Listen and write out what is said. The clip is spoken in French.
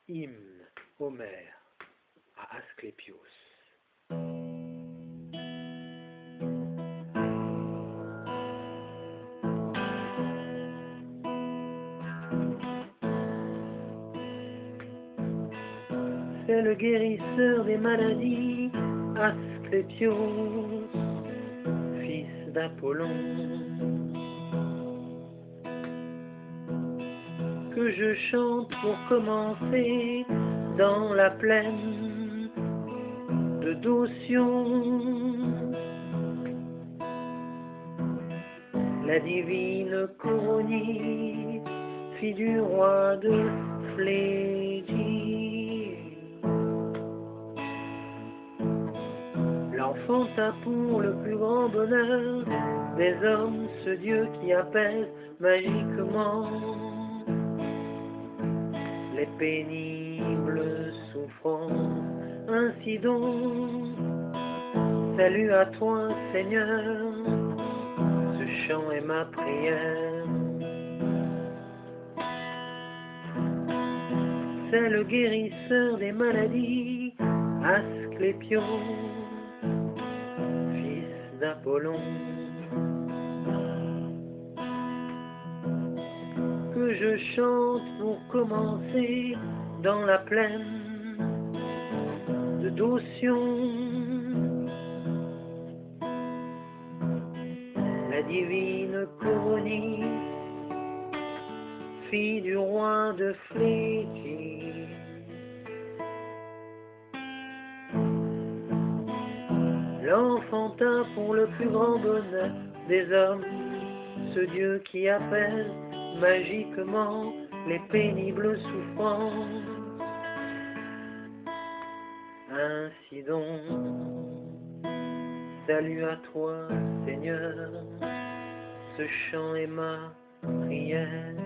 Hymne Homère à Asclépios. C'est le guérisseur des maladies, Asclépios, fils d'Apollon, que je chante pour commencer dans la plaine de Docion. La divine Coronie, fille du roi de Phlégie, l'enfanta pour le plus grand bonheur des hommes, ce Dieu qui apaise magiquement les pénibles souffrances. Ainsi donc, salut à toi Seigneur, ce chant est ma prière. C'est le guérisseur des maladies, Asclépios, fils d'Apollon, que je chante pour commencer dans la plaine de Docion. La divine Coronie, fille du roi de Phlégie, l'enfanta pour le plus grand bonheur des hommes, ce Dieu qui apaise magiquement les pénibles souffrances. Ainsi donc, salut à toi Seigneur, ce chant est ma prière.